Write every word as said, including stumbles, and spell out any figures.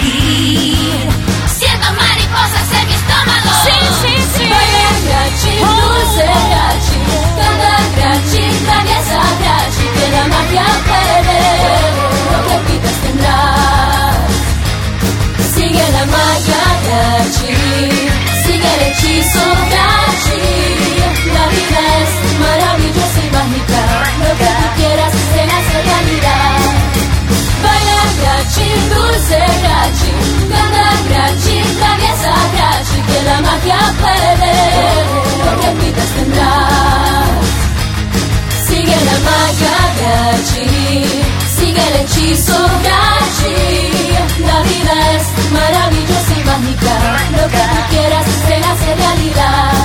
latir. Siento mariposas en mi estómago. Sí, sí, sí. Baila grachi, dulce grachi, canta grachi, traviesa grachi, que la magia puede, lo que pidas tendrás. Sigue la magia grachi, sigue el hechizo grachi. La vida es maravillosa y mágica, lo que tú quieras se hace realidad. Baila grachi, dulce grachi, canta grachi, traviesa grachi, que la magia puede, lo que pidas tendrás. Sigue la magia grachi, sigue el hechizo grachi. La vida es maravillosa y mágica, lo que tú quieras se hace realidad.